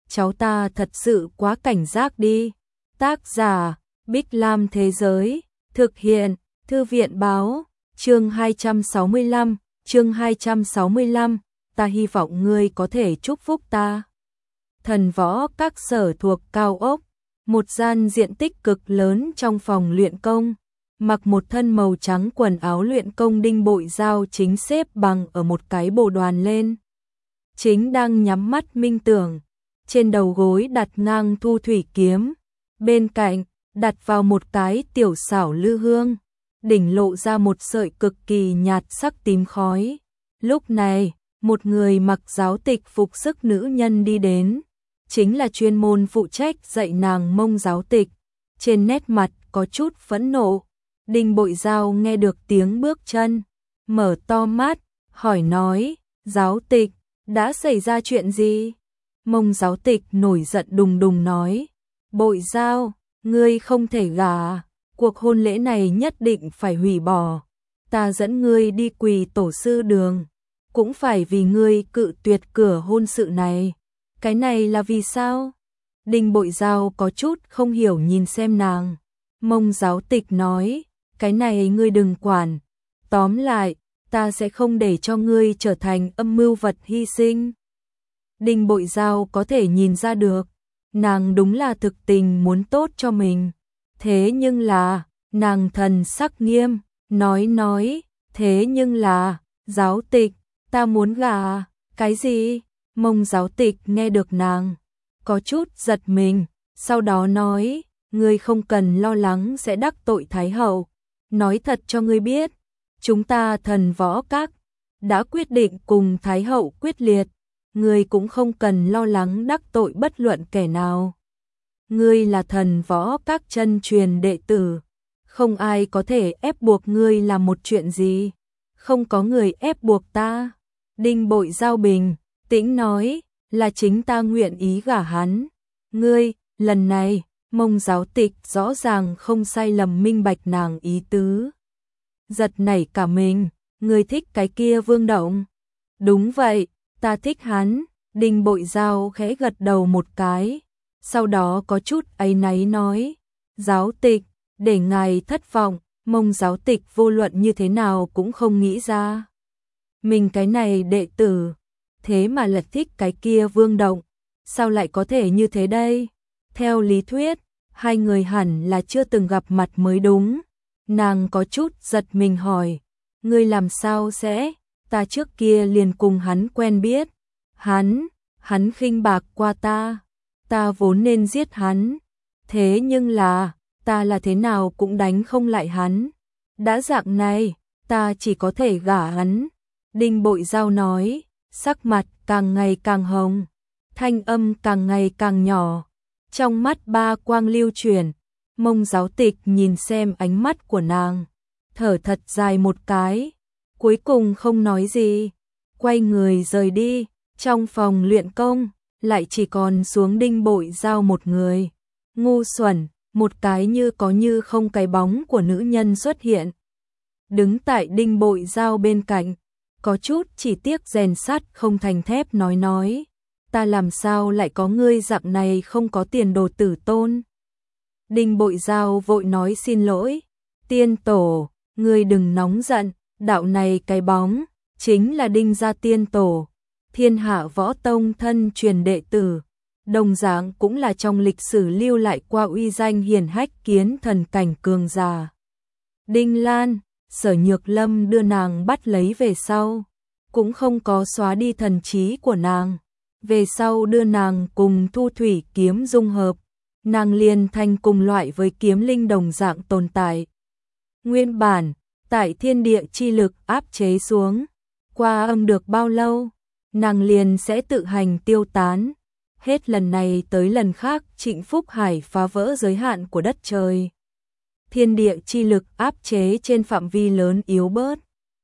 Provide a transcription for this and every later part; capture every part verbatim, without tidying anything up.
cháu ta thật sự quá cảnh giác đi. Tác giả Bích Lam Thế Giới, thực hiện Thư viện Báo, chương hai trăm sáu mươi lăm, chương hai trăm sáu mươi lăm, ta hy vọng ngươi có thể chúc phúc ta. Thần võ các sở thuộc cao ốc, một gian diện tích cực lớn trong phòng luyện công, mặc một thân màu trắng quần áo luyện công Đinh Bội Giao chính xếp bằng ở một cái bồ đoàn lên. Chính đang nhắm mắt minh tưởng, trên đầu gối đặt ngang thu thủy kiếm, bên cạnh đặt vào một cái tiểu xảo lư hương, đỉnh lộ ra một sợi cực kỳ nhạt sắc tím khói. Lúc này, một người mặc giáo tịch phục sức nữ nhân đi đến, chính là chuyên môn phụ trách dạy nàng Mông giáo tịch, trên nét mặt có chút phẫn nộ. Đinh Bội Giao nghe được tiếng bước chân, mở to mắt, hỏi nói, giáo tịch, đã xảy ra chuyện gì? Mông giáo tịch nổi giận đùng đùng nói, Bội Giao, ngươi không thể gả, cuộc hôn lễ này nhất định phải hủy bỏ. Ta dẫn ngươi đi quỳ tổ sư đường, cũng phải vì ngươi cự tuyệt cửa hôn sự này. Cái này là vì sao? Đinh Bội Giao có chút không hiểu nhìn xem nàng. Mông giáo tịch nói, cái này ngươi đừng quản. Tóm lại, ta sẽ không để cho ngươi trở thành âm mưu vật hy sinh. Đinh Bội Giao có thể nhìn ra được, nàng đúng là thực tình muốn tốt cho mình. Thế nhưng là, nàng thần sắc nghiêm, nói nói, thế nhưng là, giáo tịch, ta muốn gả. Cái gì? Mông giáo tịch nghe được nàng, có chút giật mình, sau đó nói, ngươi không cần lo lắng sẽ đắc tội Thái hậu. Nói thật cho ngươi biết, chúng ta thần võ các đã quyết định cùng Thái hậu quyết liệt, ngươi cũng không cần lo lắng đắc tội bất luận kẻ nào. Ngươi là thần võ các chân truyền đệ tử, không ai có thể ép buộc ngươi làm một chuyện gì, không có người ép buộc ta. Đinh Bội Giao bình tĩnh nói, là chính ta nguyện ý gả hắn. Ngươi, lần này, Mông giáo tịch rõ ràng không sai lầm minh bạch nàng ý tứ. Giật nảy cả mình, ngươi thích cái kia Vương Động? Đúng vậy, ta thích hắn. Đinh Bội Giao khẽ gật đầu một cái, sau đó có chút áy náy nói, giáo tịch, để ngài thất vọng. Mông giáo tịch vô luận như thế nào cũng không nghĩ ra, mình cái này đệ tử, thế mà lại thích cái kia Vương Động, sao lại có thể như thế đây? Theo lý thuyết, hai người hẳn là chưa từng gặp mặt mới đúng. Nàng có chút giật mình hỏi, ngươi làm sao sẽ? Ta trước kia liền cùng hắn quen biết. Hắn, hắn khinh bạc qua ta, ta vốn nên giết hắn. Thế nhưng là, ta là thế nào cũng đánh không lại hắn. Đã dạng này, ta chỉ có thể gả hắn. Đinh Bội Giao nói, sắc mặt càng ngày càng hồng, thanh âm càng ngày càng nhỏ, trong mắt ba quang lưu chuyển. Mông giáo tịch nhìn xem ánh mắt của nàng, thở thật dài một cái, cuối cùng không nói gì, quay người rời đi. Trong phòng luyện công, lại chỉ còn xuống Đinh Bội Giao một người. Ngu xuẩn, một cái như có như không cái bóng của nữ nhân xuất hiện, đứng tại Đinh Bội Giao bên cạnh, có chút chỉ tiếc rèn sắt không thành thép nói nói, ta làm sao lại có ngươi dạng này không có tiền đồ tử tôn. Đinh Bội Giao vội nói xin lỗi, tiên tổ, ngươi đừng nóng giận, đạo này cái bóng, chính là Đinh gia tiên tổ, Thiên Hạ Võ Tông thân truyền đệ tử, đồng dạng cũng là trong lịch sử lưu lại qua uy danh hiển hách kiến thần cảnh cường giả. Đinh Lan, Sở Nhược Lâm đưa nàng bắt lấy về sau, cũng không có xóa đi thần trí của nàng. Về sau đưa nàng cùng thu thủy kiếm dung hợp, nàng liền thành cùng loại với kiếm linh đồng dạng tồn tại. Nguyên bản, tại thiên địa chi lực áp chế xuống, qua âm được bao lâu, nàng liền sẽ tự hành tiêu tán. Hết lần này tới lần khác Trịnh Phúc Hải phá vỡ giới hạn của đất trời. Thiên địa chi lực áp chế trên phạm vi lớn yếu bớt.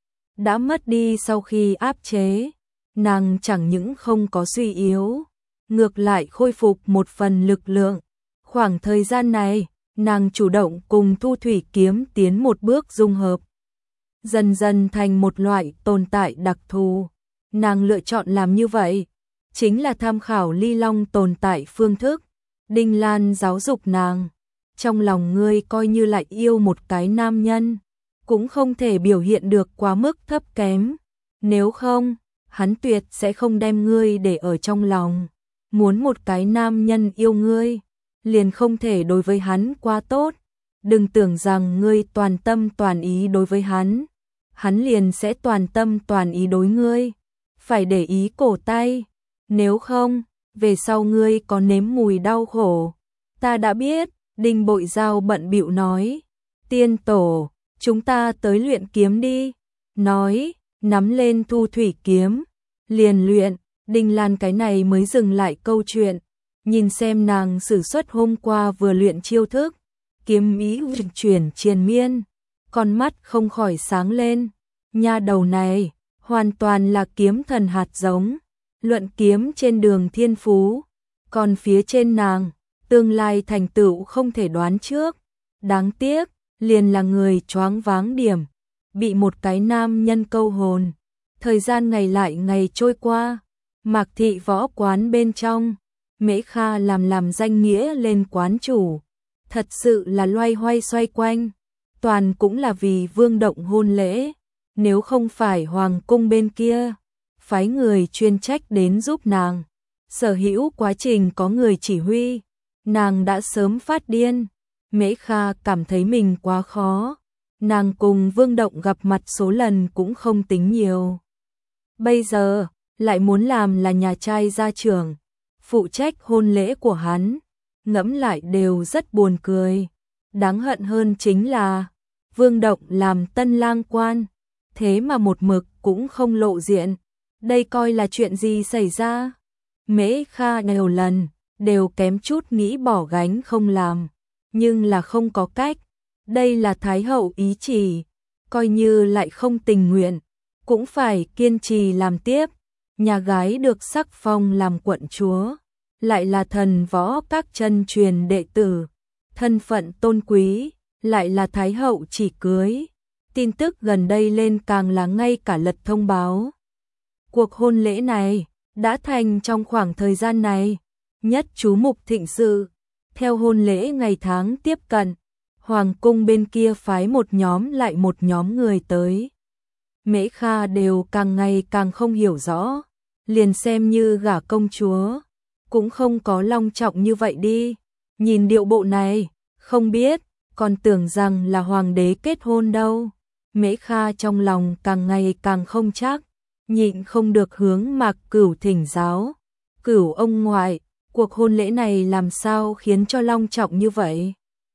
Đã mất đi sau khi áp chế, nàng chẳng những không có suy yếu, ngược lại khôi phục một phần lực lượng. Khoảng thời gian này, nàng chủ động cùng thu thủy kiếm tiến một bước dung hợp, dần dần thành một loại tồn tại đặc thù. Nàng lựa chọn làm như vậy, chính là tham khảo ly long tồn tại phương thức. Đinh Lan giáo dục nàng, trong lòng ngươi coi như lại yêu một cái nam nhân, cũng không thể biểu hiện được quá mức thấp kém, nếu không, hắn tuyệt sẽ không đem ngươi để ở trong lòng. Muốn một cái nam nhân yêu ngươi, liền không thể đối với hắn quá tốt, đừng tưởng rằng ngươi toàn tâm toàn ý đối với hắn, hắn liền sẽ toàn tâm toàn ý đối ngươi, phải để ý cổ tay, nếu không, về sau ngươi có nếm mùi đau khổ. Ta đã biết, Đinh Bội Giao bận bịu nói, tiên tổ, chúng ta tới luyện kiếm đi, nói, nắm lên thu thủy kiếm, liền luyện. Đinh Lan cái này mới dừng lại câu chuyện, nhìn xem nàng sử xuất hôm qua vừa luyện chiêu thức, kiếm ý chuyển triền miên, con mắt không khỏi sáng lên, nha đầu này, hoàn toàn là kiếm thần hạt giống, luận kiếm trên đường thiên phú, còn phía trên nàng, tương lai thành tựu không thể đoán trước, đáng tiếc, liền là người choáng váng điểm, bị một cái nam nhân câu hồn, thời gian ngày lại ngày trôi qua. Mạc thị võ quán bên trong, Mễ Kha làm làm danh nghĩa lên quán chủ, thật sự là loay hoay xoay quanh, toàn cũng là vì Vương Động hôn lễ, nếu không phải hoàng cung bên kia, phái người chuyên trách đến giúp nàng, sở hữu quá trình có người chỉ huy, nàng đã sớm phát điên, Mễ Kha cảm thấy mình quá khó, nàng cùng Vương Động gặp mặt số lần cũng không tính nhiều. Bây giờ, lại muốn làm là nhà trai gia trưởng, phụ trách hôn lễ của hắn, ngẫm lại đều rất buồn cười. Đáng hận hơn chính là, Vương Động làm tân lang quan, thế mà một mực cũng không lộ diện. Đây coi là chuyện gì xảy ra? Mễ Kha nhiều lần, đều kém chút nghĩ bỏ gánh không làm, nhưng là không có cách. Đây là Thái hậu ý chỉ, coi như lại không tình nguyện, cũng phải kiên trì làm tiếp. Nhà gái được sắc phong làm quận chúa, lại là thần võ các chân truyền đệ tử, thân phận tôn quý, lại là Thái hậu chỉ cưới. Tin tức gần đây lên càng là ngay cả lật thông báo. Cuộc hôn lễ này đã thành trong khoảng thời gian này nhất chú mục thịnh sự. Theo hôn lễ ngày tháng tiếp cận, hoàng cung bên kia phái một nhóm lại một nhóm người tới. Mễ Kha đều càng ngày càng không hiểu rõ, liền xem như gả công chúa, cũng không có long trọng như vậy đi. Nhìn điệu bộ này, không biết, còn tưởng rằng là hoàng đế kết hôn đâu. Mễ Kha trong lòng càng ngày càng không chắc, nhịn không được hướng Mạc Cửu thỉnh giáo. Cửu ông ngoại, cuộc hôn lễ này làm sao khiến cho long trọng như vậy?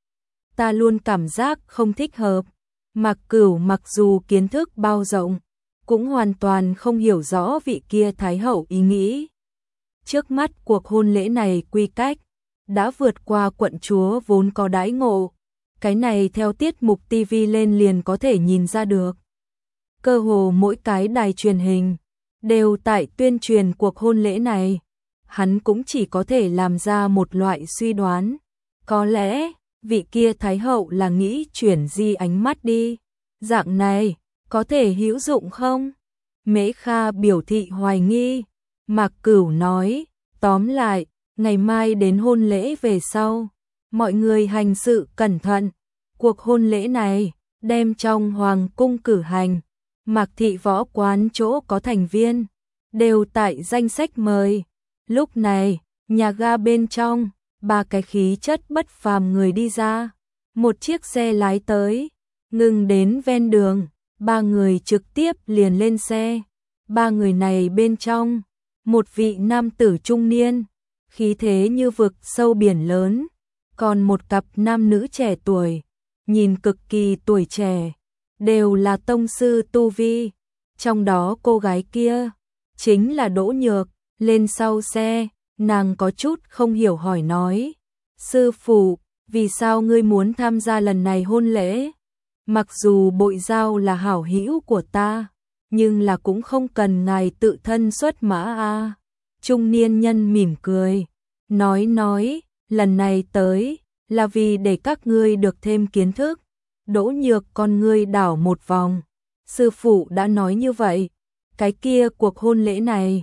Ta luôn cảm giác không thích hợp. Mạc Cửu mặc dù kiến thức bao rộng, cũng hoàn toàn không hiểu rõ vị kia Thái hậu ý nghĩ. Trước mắt cuộc hôn lễ này quy cách, đã vượt qua quận chúa vốn có đãi ngộ. Cái này theo tiết mục ti vi lên liền có thể nhìn ra được. Cơ hồ mỗi cái đài truyền hình, đều tại tuyên truyền cuộc hôn lễ này. Hắn cũng chỉ có thể làm ra một loại suy đoán. Có lẽ, vị kia Thái hậu là nghĩ chuyển di ánh mắt đi. Dạng này, có thể hữu dụng không? Mễ Kha biểu thị hoài nghi. Mạc Cửu nói, tóm lại, ngày mai đến hôn lễ về sau. Mọi người hành sự cẩn thận. Cuộc hôn lễ này, đem trong hoàng cung cử hành. Mạc thị võ quán chỗ có thành viên, đều tại danh sách mời. Lúc này, nhà ga bên trong, ba cái khí chất bất phàm người đi ra. Một chiếc xe lái tới, ngừng đến ven đường, ba người trực tiếp liền lên xe. Ba người này bên trong, một vị nam tử trung niên, khí thế như vực sâu biển lớn, còn một cặp nam nữ trẻ tuổi, nhìn cực kỳ tuổi trẻ, đều là tông sư tu vi. Trong đó cô gái kia, chính là Đỗ Nhược. Lên sau xe, nàng có chút không hiểu hỏi nói, sư phụ, vì sao ngươi muốn tham gia lần này hôn lễ? Mặc dù Bội Giao là hảo hữu của ta, nhưng là cũng không cần ngài tự thân xuất mã a. Trung niên nhân mỉm cười, nói nói, lần này tới, là vì để các ngươi được thêm kiến thức. Đỗ Nhược con ngươi đảo một vòng, sư phụ đã nói như vậy, cái kia cuộc hôn lễ này,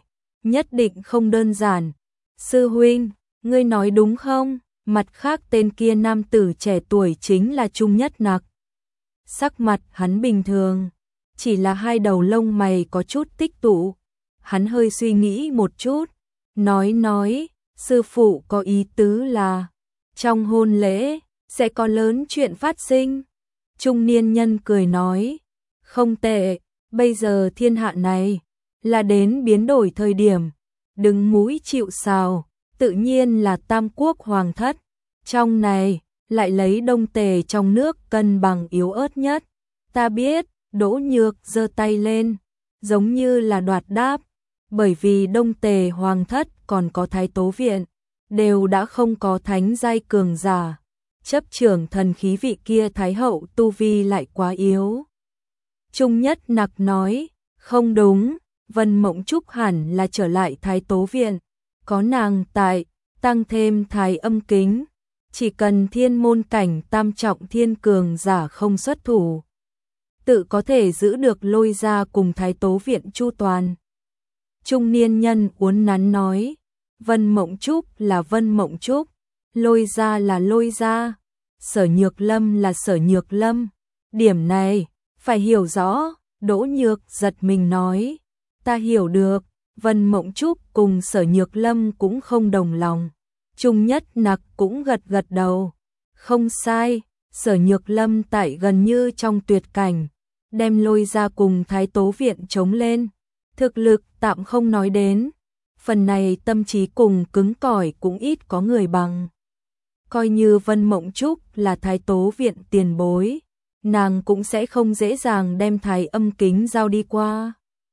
nhất định không đơn giản. Sư huynh, ngươi nói đúng không? Mặt khác tên kia nam tử trẻ tuổi chính là Trung Nhất Nặc. Sắc mặt hắn bình thường, chỉ là hai đầu lông mày có chút tích tụ. Hắn hơi suy nghĩ một chút, nói nói, sư phụ có ý tứ là trong hôn lễ sẽ có lớn chuyện phát sinh. Trung niên nhân cười nói, không tệ, bây giờ thiên hạ này là đến biến đổi thời điểm, đứng mũi chịu sào, tự nhiên là Tam Quốc hoàng thất. Trong này lại lấy Đông Tề trong nước cân bằng yếu ớt nhất. Ta biết, Đỗ Nhược giơ tay lên, giống như là đoạt đáp, bởi vì Đông Tề hoàng thất còn có Thái Tố viện, đều đã không có thánh giai cường giả. Chấp trưởng thần khí vị kia Thái hậu tu vi lại quá yếu. Trung Nhất Nặc nói, không đúng, Vân Mộng Trúc hẳn là trở lại Thái Tố viện, có nàng tại, tăng thêm Thái Âm Kính, chỉ cần thiên môn cảnh tam trọng thiên cường giả không xuất thủ, tự có thể giữ được Lôi Gia cùng Thái Tố viện chu toàn. Trung niên nhân uốn nắn nói, Vân Mộng Trúc là Vân Mộng Trúc, Lôi Gia là Lôi Gia, Sở Nhược Lâm là Sở Nhược Lâm. Điểm này phải hiểu rõ. Đỗ Nhược giật mình nói, ta hiểu được. Vân Mộng Trúc cùng Sở Nhược Lâm cũng không đồng lòng. Trung Nhất Nặc cũng gật gật đầu. Không sai, Sở Nhược Lâm tại gần như trong tuyệt cảnh, đem Lôi Gia cùng Thái Tố viện chống lên. Thực lực tạm không nói đến, phần này tâm trí cùng cứng cỏi cũng ít có người bằng. Coi như Vân Mộng Trúc là Thái Tố viện tiền bối, nàng cũng sẽ không dễ dàng đem Thái Âm Kính giao đi qua.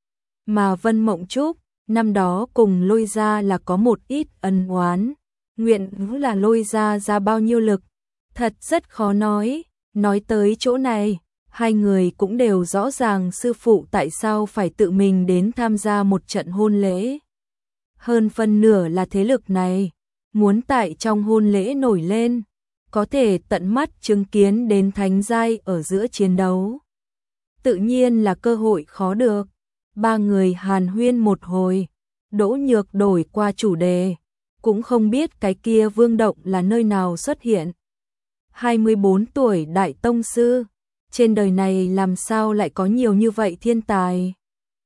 Mà Vân Mộng Trúc, năm đó cùng Lôi Gia là có một ít ân oán, nguyện là Lôi Gia ra bao nhiêu lực, thật rất khó nói. Nói tới chỗ này, hai người cũng đều rõ ràng sư phụ tại sao phải tự mình đến tham gia một trận hôn lễ. Hơn phân nửa là thế lực này muốn tại trong hôn lễ nổi lên, có thể tận mắt chứng kiến đến thánh giai ở giữa chiến đấu. Tự nhiên là cơ hội khó được. Ba người hàn huyên một hồi, Đỗ Nhược đổi qua chủ đề, cũng không biết cái kia vương động là nơi nào xuất hiện. hai mươi bốn tuổi đại tông sư, trên đời này làm sao lại có nhiều như vậy thiên tài.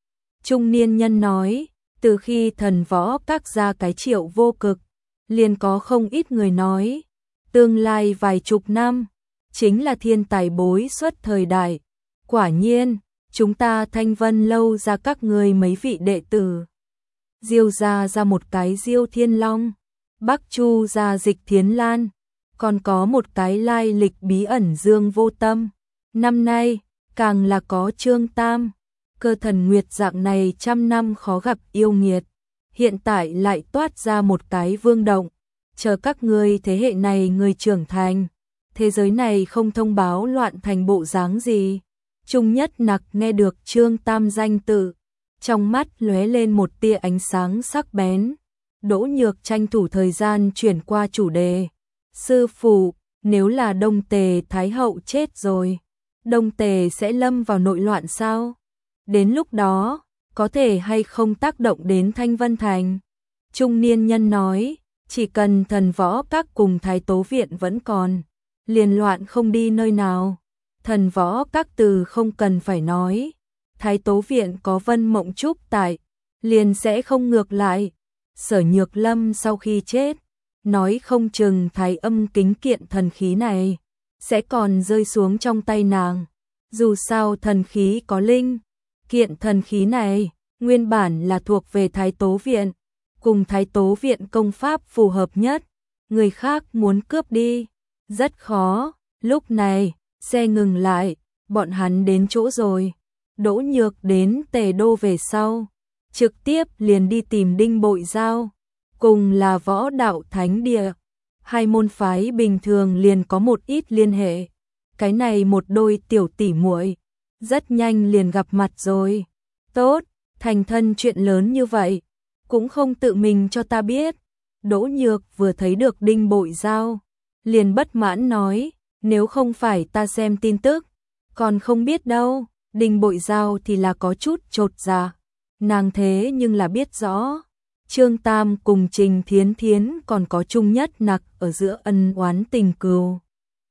Trung niên nhân nói, từ khi thần võ các ra cái Triệu Vô Cực, liền có không ít người nói, tương lai vài chục năm, chính là thiên tài bối xuất thời đại. Quả nhiên, chúng ta Thanh Vân lâu ra các người mấy vị đệ tử. Diêu gia ra một cái Diêu Thiên Long, Bắc Chu ra Dịch Thiến Lan, còn có một cái lai lịch bí ẩn Dương Vô Tâm. Năm nay, càng là có Trương Tam, Cơ Thần Nguyệt dạng này trăm năm khó gặp yêu nghiệt. Hiện tại lại toát ra một cái vương động, chờ các ngươi thế hệ này người trưởng thành, thế giới này không thông báo loạn thành bộ dáng gì. Trung Nhất Nặc nghe được Trương Tam danh tự, trong mắt lóe lên một tia ánh sáng sắc bén. Đỗ Nhược tranh thủ thời gian chuyển qua chủ đề. Sư phụ, nếu là Đông Tề Thái hậu chết rồi, Đông Tề sẽ lâm vào nội loạn sao? Đến lúc đó, có thể hay không tác động đến Thanh Vân Thành? Trung niên nhân nói, chỉ cần thần võ các cùng Thái Tố viện vẫn còn, liền loạn không đi nơi nào. Thần võ các từ không cần phải nói, Thái Tố viện có Vân Mộng Trúc tại, liền sẽ không ngược lại. Sở Nhược Lâm sau khi chết, nói không chừng Thái Âm Kính kiện thần khí này sẽ còn rơi xuống trong tay nàng. Dù sao thần khí có linh, kiện thần khí này nguyên bản là thuộc về Thái Tố viện, cùng Thái Tố viện công pháp phù hợp nhất, người khác muốn cướp đi rất khó. Lúc này, xe ngừng lại, bọn hắn đến chỗ rồi. Đỗ Nhược đến Tề Đô về sau, trực tiếp liền đi tìm Đinh Bội Giao, cùng là võ đạo thánh địa. Hai môn phái bình thường liền có một ít liên hệ. Cái này một đôi tiểu tỷ muội, rất nhanh liền gặp mặt rồi. Tốt, thành thân chuyện lớn như vậy, cũng không tự mình cho ta biết. Đỗ Nhược vừa thấy được Đinh Bội Giao, liền bất mãn nói, nếu không phải ta xem tin tức, còn không biết đâu. Đinh Bội Giao thì là có chút chột dạ, nàng thế nhưng là biết rõ, Trương Tam cùng Trình Thiến Thiến còn có chung nhất nặc ở giữa ân oán tình cừu,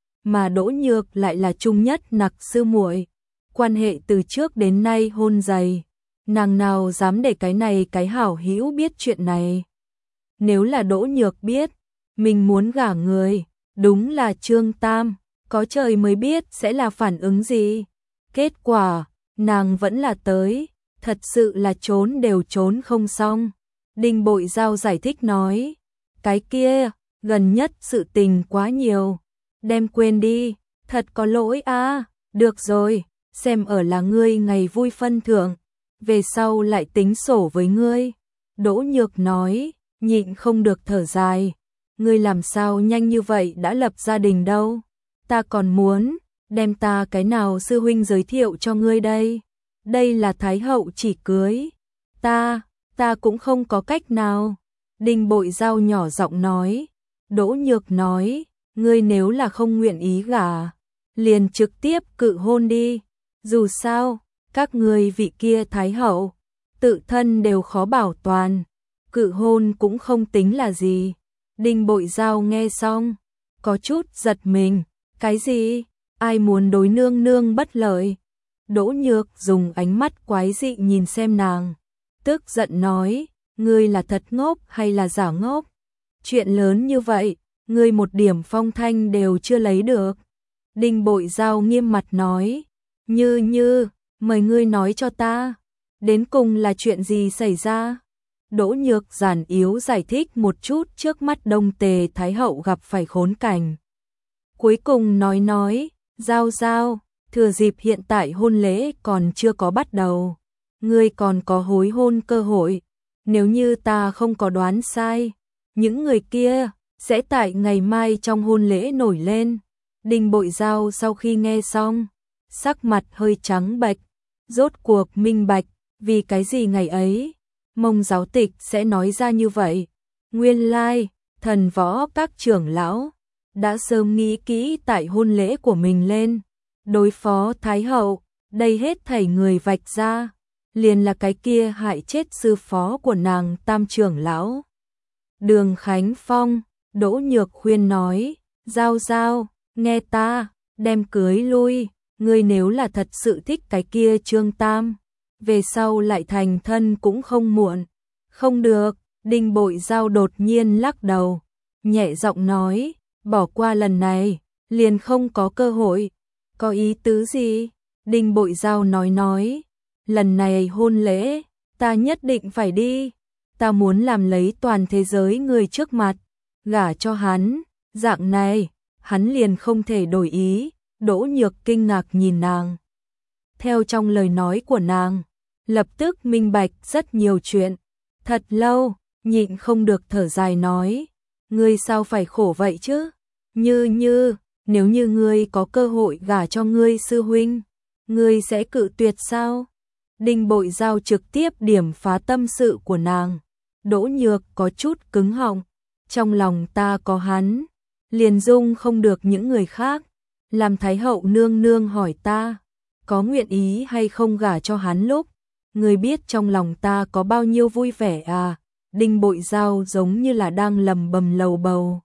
mà Đỗ Nhược lại là chung nhất nặc sư muội, quan hệ từ trước đến nay hôn dày, nàng nào dám để cái này cái hảo hữu biết chuyện này. Nếu là Đỗ Nhược biết, mình muốn gả người, đúng là Trương Tam, có trời mới biết sẽ là phản ứng gì. Kết quả, nàng vẫn là tới, thật sự là trốn đều trốn không xong. Đinh Bội Giao giải thích nói, cái kia, gần nhất sự tình quá nhiều, đem quên đi, thật có lỗi a. Được rồi, xem ở là ngươi ngày vui phân thưởng, về sau lại tính sổ với ngươi. Đỗ Nhược nói, nhịn không được thở dài, ngươi làm sao nhanh như vậy đã lập gia đình đâu, ta còn muốn, đem ta cái nào sư huynh giới thiệu cho ngươi đây, đây là Thái hậu chỉ cưới, ta, ta cũng không có cách nào. Đinh Bội Giao nhỏ giọng nói, Đỗ Nhược nói, ngươi nếu là không nguyện ý gả, liền trực tiếp cự hôn đi, dù sao, các ngươi vị kia Thái hậu, tự thân đều khó bảo toàn, cự hôn cũng không tính là gì. Đinh Bội Giao nghe xong, có chút giật mình, cái gì, ai muốn đối nương nương bất lợi. Đỗ Nhược dùng ánh mắt quái dị nhìn xem nàng, tức giận nói, ngươi là thật ngốc hay là giả ngốc? Chuyện lớn như vậy, ngươi một điểm phong thanh đều chưa lấy được. Đinh Bội Giao nghiêm mặt nói, Như Như, mời ngươi nói cho ta, đến cùng là chuyện gì xảy ra? Đỗ Nhược giản yếu giải thích một chút trước mắt Đông Tề Thái hậu gặp phải khốn cảnh. Cuối cùng nói nói, Giao Giao, thừa dịp hiện tại hôn lễ còn chưa có bắt đầu, ngươi còn có hối hôn cơ hội, nếu như ta không có đoán sai, những người kia sẽ tại ngày mai trong hôn lễ nổi lên. Đinh Bội Giao sau khi nghe xong, sắc mặt hơi trắng bệch, rốt cuộc minh bạch, vì cái gì ngày ấy, Mông giáo tịch sẽ nói ra như vậy. Nguyên lai, thần võ các trưởng lão đã sớm nghĩ kỹ tại hôn lễ của mình lên, đối phó Thái hậu, đây hết thảy người vạch ra, liền là cái kia hại chết sư phó của nàng Tam trưởng lão. Đường Khánh Phong, Đỗ Nhược khuyên nói, Giao Giao, nghe ta, đem cưới lui, ngươi nếu là thật sự thích cái kia Trương Tam, về sau lại thành thân cũng không muộn. Không được, Đinh Bội Giao đột nhiên lắc đầu, nhẹ giọng nói, bỏ qua lần này, liền không có cơ hội. Có ý tứ gì? Đinh Bội Giao nói nói, lần này hôn lễ, ta nhất định phải đi, ta muốn làm lấy toàn thế giới người trước mặt, gả cho hắn, dạng này, hắn liền không thể đổi ý. Đỗ Nhược kinh ngạc nhìn nàng. Theo trong lời nói của nàng, lập tức minh bạch rất nhiều chuyện. Thật lâu, nhịn không được thở dài nói, ngươi sao phải khổ vậy chứ? Như Như, nếu như ngươi có cơ hội gả cho ngươi sư huynh, ngươi sẽ cự tuyệt sao? Đinh Bội Giao trực tiếp điểm phá tâm sự của nàng. Đỗ Nhược có chút cứng họng, trong lòng ta có hắn, liền dung không được những người khác. Làm Thái hậu nương nương hỏi ta, có nguyện ý hay không gả cho hắn lúc, người biết trong lòng ta có bao nhiêu vui vẻ à? Đinh Bội Giao giống như là đang lầm bầm lầu bầu.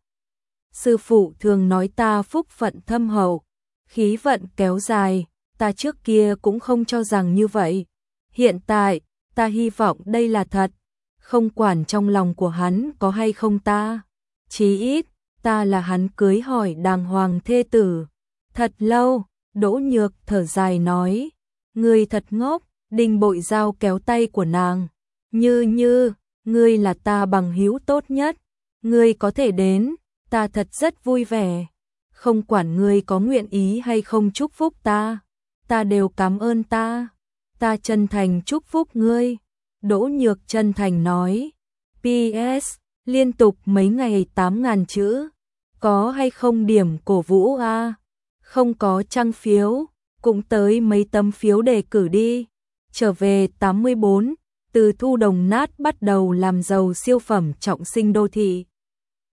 Sư phụ thường nói ta phúc phận thâm hậu, khí vận kéo dài, ta trước kia cũng không cho rằng như vậy. Hiện tại, ta hy vọng đây là thật, không quản trong lòng của hắn có hay không ta. Chí ít, ta là hắn cưới hỏi đàng hoàng thê tử. Thật lâu, Đỗ Nhược thở dài nói, ngươi thật ngốc. Đinh Bội Giao kéo tay của nàng, Như Như, ngươi là ta bằng hữu tốt nhất, ngươi có thể đến, ta thật rất vui vẻ, không quản ngươi có nguyện ý hay không chúc phúc ta, ta đều cảm ơn ta, ta chân thành chúc phúc ngươi. Đỗ Nhược chân thành nói, pê ét, liên tục mấy ngày tám ngàn chữ, có hay không điểm cổ vũ a? À? Không có trang phiếu, cũng tới mấy tấm phiếu đề cử đi. Trở về tám mươi bốn, từ thu đồng nát bắt đầu làm giàu siêu phẩm trọng sinh đô thị.